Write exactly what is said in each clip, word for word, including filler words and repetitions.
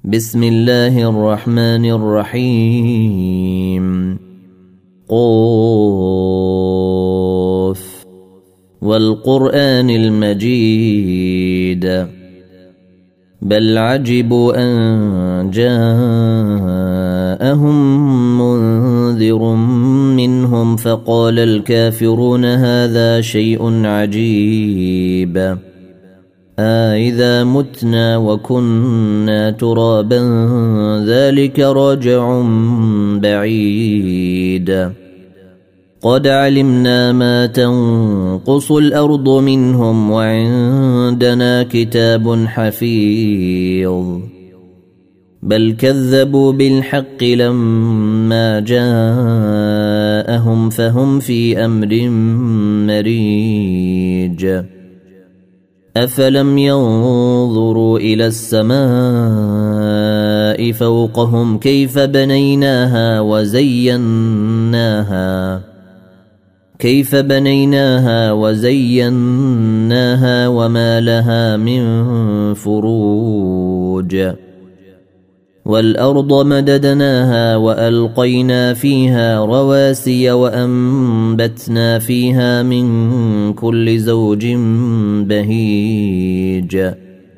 بسم الله الرحمن الرحيم. قاف والقرآن المجيد بل عجبوا أن جاءهم منذر منهم فقال الكافرون هذا شيء عجيب أإذا متنا وكنا ترابا ذلك رجع بعيد قد علمنا ما تنقص الأرض منهم وعندنا كتاب حفيظ بل كذبوا بالحق لما جاءهم فهم في أمر مريج أفلم ينظروا إلى السماء فوقهم كيف بنيناها وزيناها كيف بنيناها وزيناها وما لها من فروج والأرض مددناها وألقينا فيها رواسي وأنبتنا فيها من كل زوج بهيج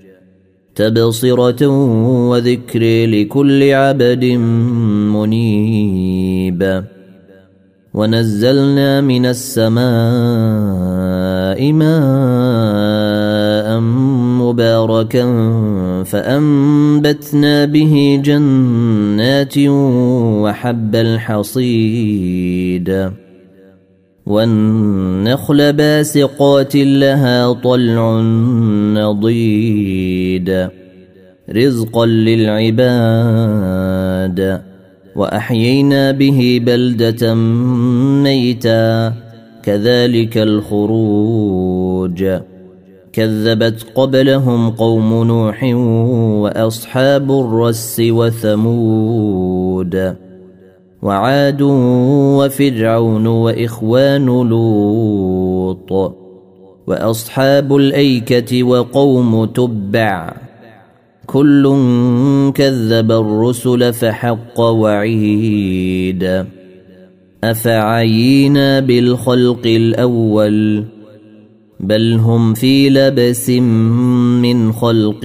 تبصرة وذكر لكل عبد منيب ونزلنا من السماء ماء مباركا فأنبتنا به جنات وحب الحصيد والنخل باسقات لها طلع نضيد رزقا للعباد وأحيينا به بلدة ميتا كذلك الخروج كذبت قبلهم قوم نوح وأصحاب الرس وثمود وعاد وفرعون وإخوان لوط وأصحاب الأيكة وقوم تبع كل كذب الرسل فحق وعيد أفعينا بالخلق الأول بل هم في لبس من خلق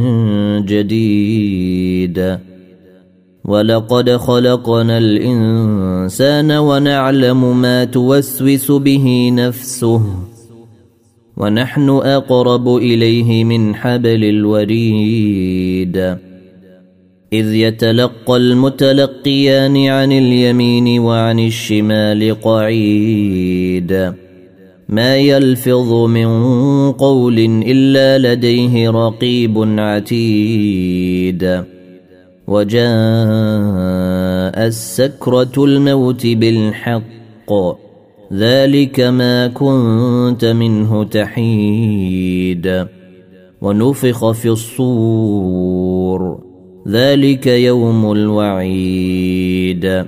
جديد ولقد خلقنا الإنسان ونعلم ما توسوس به نفسه ونحن أقرب إليه من حبل الوريد إذ يتلقى المتلقيان عن اليمين وعن الشمال قعيد ما يلفظ من قول إلا لديه رقيب عتيد وجاء السكرة الموت بالحق ذلك ما كنت منه تحيد ونفخ في الصور ذلك يوم الوعيد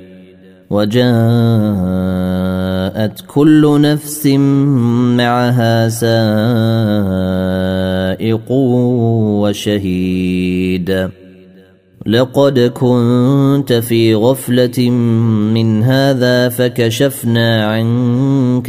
وجاءت كل نفس معها سائق وشهيد لقد كنت في غفلة من هذا فكشفنا عنك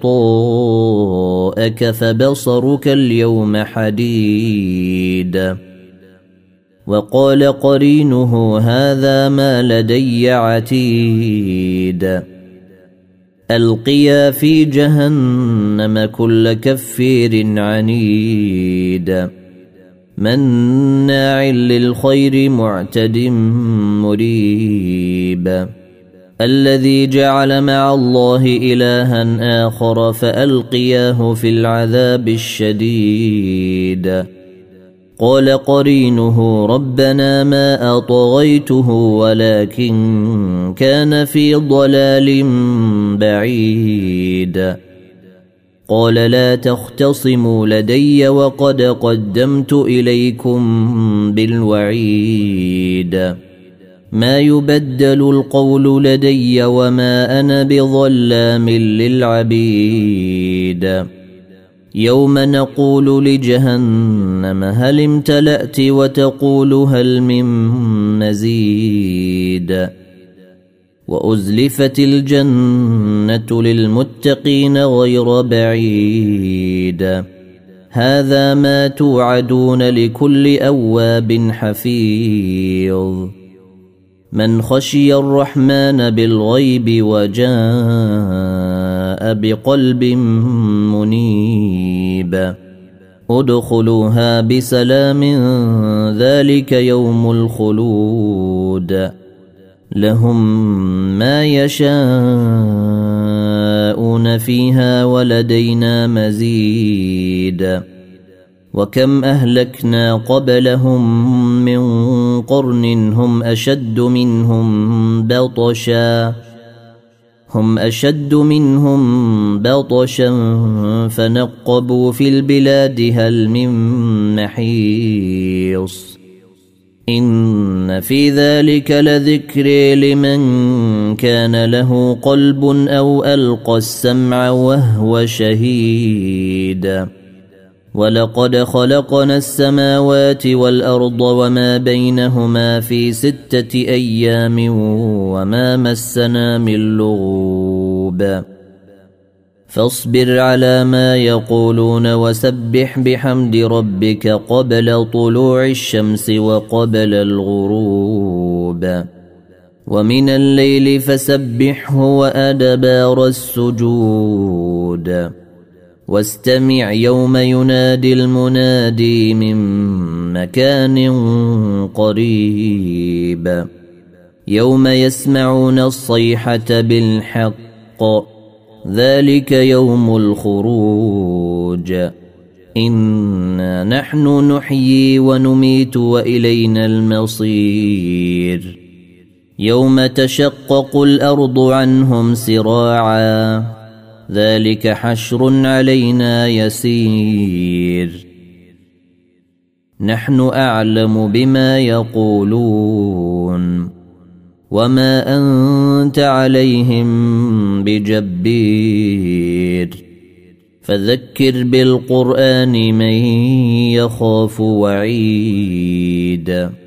غطاءك فبصرك اليوم حديد وقال قرينه هذا ما لدي عتيد ألقيا في جهنم كل كفير عنيد مناع للخير معتد مريب الذي جعل مع الله إلها آخر فألقياه في العذاب الشديد قال قرينه ربنا ما أطغيته ولكن كان في ضلال بعيد قال لا تختصموا لدي وقد قدمت إليكم بالوعيد ما يبدل القول لدي وما أنا بظلام للعبيد يوم نقول لجهنم هل امتلأت وتقول هل من مزيد وأزلفت الجنة للمتقين غير بعيد هذا ما توعدون لكل أواب حفيظ من خشي الرحمن بالغيب وجاء بقلب منيب ادخلوها بسلام ذلك يوم الخلود لهم ما يشاءون فيها ولدينا مزيد وكم أهلكنا قبلهم من قرن هم أشد منهم بطشا هم أشد منهم بطشا فنقبوا في البلاد هل من محيص إن في ذلك لذكر لمن كان له قلب أو ألقى السمع وهو شهيد ولقد خلقنا السماوات والأرض وما بينهما في ستة أيام وما مسنا من لغوب فاصبر على ما يقولون وسبح بحمد ربك قبل طلوع الشمس وقبل الغروب ومن الليل فسبحه وأدبار السجود واستمع يوم ينادي المنادي من مكان قريب يوم يسمعون الصيحة بالحق ذلك يوم الخروج إنا نحن نحيي ونميت وإلينا المصير يوم تشقق الأرض عنهم سراعا ذلك حشر علينا يسير نحن أعلم بما يقولون وما أنت عليهم بجبير فذكر بالقرآن من يخاف وعيد